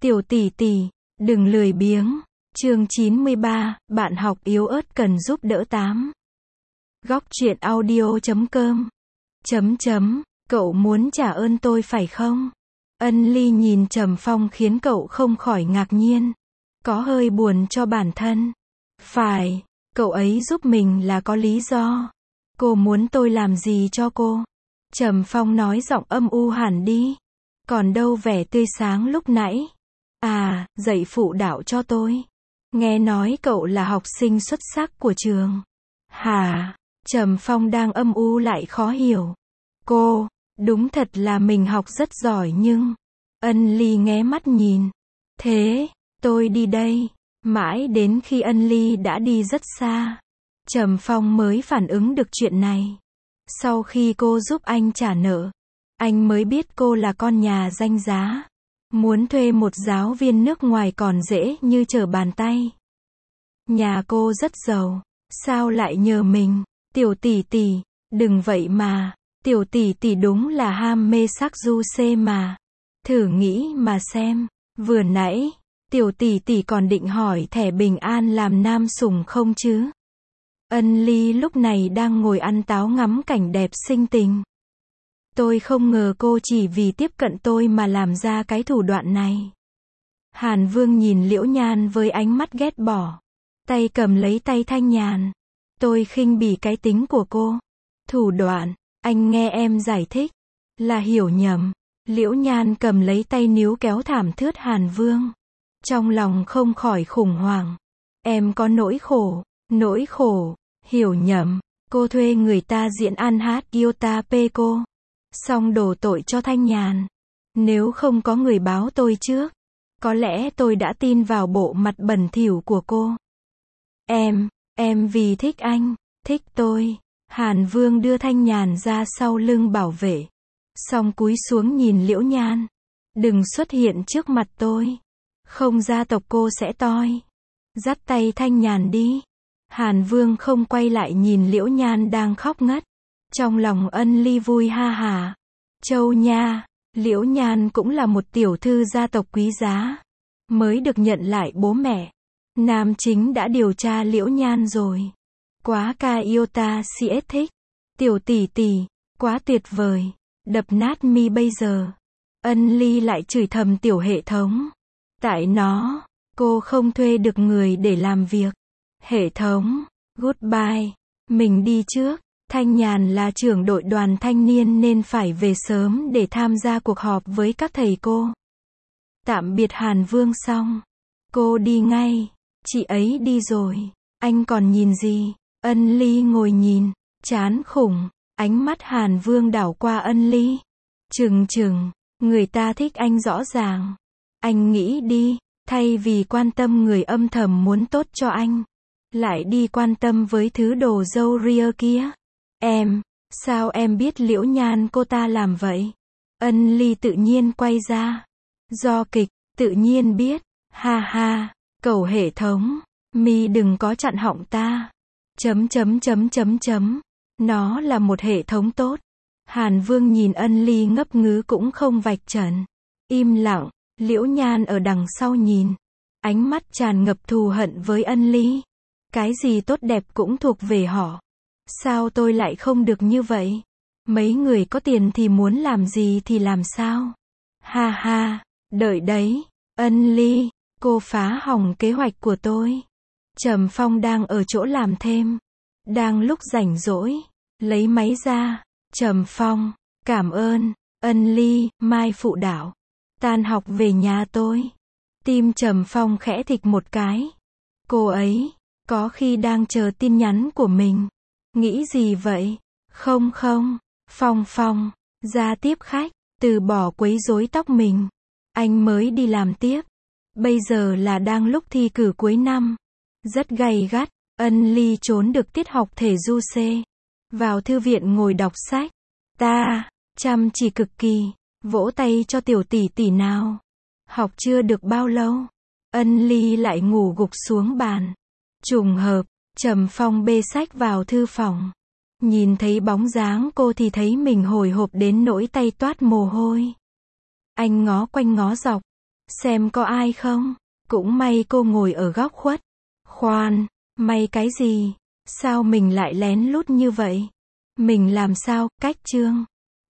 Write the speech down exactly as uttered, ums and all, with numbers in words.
Tiểu tỷ tỷ, đừng lười biếng. Chương chín mươi ba, bạn học yếu ớt cần giúp đỡ tám. Góc truyện audio chấm com. Chấm chấm, cậu muốn trả ơn tôi phải không? Ân Ly nhìn Trầm Phong khiến cậu không khỏi ngạc nhiên. Có hơi buồn cho bản thân. Phải, cậu ấy giúp mình là có lý do. Cô muốn tôi làm gì cho cô? Trầm Phong nói giọng âm u hẳn đi. Còn đâu vẻ tươi sáng lúc nãy. À, dạy phụ đạo cho tôi. Nghe nói cậu là học sinh xuất sắc của trường. Hả? Trầm Phong đang âm u lại khó hiểu. Cô, đúng thật là mình học rất giỏi nhưng... Ân Ly nghé mắt nhìn. Thế, tôi đi đây. Mãi đến khi Ân Ly đã đi rất xa, Trầm Phong mới phản ứng được chuyện này. Sau khi cô giúp anh trả nợ, anh mới biết cô là con nhà danh giá. Muốn thuê một giáo viên nước ngoài còn dễ như trở bàn tay. Nhà cô rất giàu, sao lại nhờ mình? Tiểu tỷ tỷ, đừng vậy mà. Tiểu tỷ tỷ đúng là ham mê sắc du xê mà. Thử nghĩ mà xem, vừa nãy, tiểu tỷ tỷ còn định hỏi thẻ bình an làm nam sủng không chứ? Ân Ly lúc này đang ngồi ăn táo ngắm cảnh đẹp sinh tình. Tôi không ngờ cô chỉ vì tiếp cận tôi mà làm ra cái thủ đoạn này. Hàn Vương nhìn Liễu Nhan với ánh mắt ghét bỏ. Tay cầm lấy tay Thanh Nhàn. Tôi khinh bỉ cái tính của cô. Thủ đoạn, anh nghe em giải thích. Là hiểu nhầm. Liễu Nhan cầm lấy tay níu kéo thảm thướt Hàn Vương. Trong lòng không khỏi khủng hoảng. Em có nỗi khổ, nỗi khổ, hiểu nhầm. Cô thuê người ta diễn ăn hát Iota P cô. Xong đổ tội cho Thanh Nhàn. Nếu không có người báo tôi trước, có lẽ tôi đã tin vào bộ mặt bẩn thỉu của cô. Em, em vì thích anh, thích tôi. Hàn Vương đưa Thanh Nhàn ra sau lưng bảo vệ. Xong cúi xuống nhìn Liễu Nhan. Đừng xuất hiện trước mặt tôi. Không gia tộc cô sẽ toi. Dắt tay Thanh Nhàn đi. Hàn Vương không quay lại nhìn Liễu Nhan đang khóc ngất. Trong lòng Ân Ly vui ha hà. Châu nha, Liễu Nhan cũng là một tiểu thư gia tộc quý giá. Mới được nhận lại bố mẹ. Nam chính đã điều tra Liễu Nhan rồi. Quá ca Iota xê ét thích. Tiểu tỷ tỷ, quá tuyệt vời. Đập nát mi bây giờ. Ân Ly lại chửi thầm tiểu hệ thống. Tại nó, cô không thuê được người để làm việc. Hệ thống, goodbye. Mình đi trước. Thanh Nhàn là trưởng đội đoàn thanh niên nên phải về sớm để tham gia cuộc họp với các thầy cô. Tạm biệt Hàn Vương xong. Cô đi ngay. Chị ấy đi rồi. Anh còn nhìn gì? Ân Ly ngồi nhìn. Chán khủng. Ánh mắt Hàn Vương đảo qua Ân Ly. Chừng chừng. Người ta thích anh rõ ràng. Anh nghĩ đi. Thay vì quan tâm người âm thầm muốn tốt cho anh, lại đi quan tâm với thứ đồ dâu ria kia. Em, sao em biết Liễu Nhan cô ta làm vậy? Ân Ly tự nhiên quay ra. Do kịch, tự nhiên biết. Ha ha, cầu hệ thống. Mi đừng có chặn họng ta. Chấm chấm chấm chấm chấm. Nó là một hệ thống tốt. Hàn Vương nhìn Ân Ly ngấp ngứ cũng không vạch trần. Im lặng, Liễu Nhan ở đằng sau nhìn. Ánh mắt tràn ngập thù hận với Ân Ly. Cái gì tốt đẹp cũng thuộc về họ. Sao tôi lại không được như vậy? Mấy người có tiền thì muốn làm gì thì làm sao? Ha ha, đợi đấy. Ân Ly, cô phá hỏng kế hoạch của tôi. Trầm Phong đang ở chỗ làm thêm. Đang lúc rảnh rỗi, lấy máy ra. Trầm Phong, cảm ơn. Ân Ly, mai phụ đạo. Tan học về nhà tôi. Tim Trầm Phong khẽ thịch một cái. Cô ấy, có khi đang chờ tin nhắn của mình. Nghĩ gì vậy? Không không, Phong Phong, ra tiếp khách, từ bỏ quấy rối tóc mình. Anh mới đi làm tiếp. Bây giờ là đang lúc thi cử cuối năm. Rất gay gắt, Ân Ly trốn được tiết học thể du xê. Vào thư viện ngồi đọc sách. Ta, chăm chỉ cực kỳ, vỗ tay cho tiểu tỷ tỷ nào. Học chưa được bao lâu, Ân Ly lại ngủ gục xuống bàn. Trùng hợp, Trầm Phong bê sách vào thư phòng. Nhìn thấy bóng dáng cô thì thấy mình hồi hộp đến nỗi tay toát mồ hôi. Anh ngó quanh ngó dọc. xem có ai không. Cũng may cô ngồi ở góc khuất. Khoan, may cái gì? Sao mình lại lén lút như vậy? Mình làm sao, cách Trương?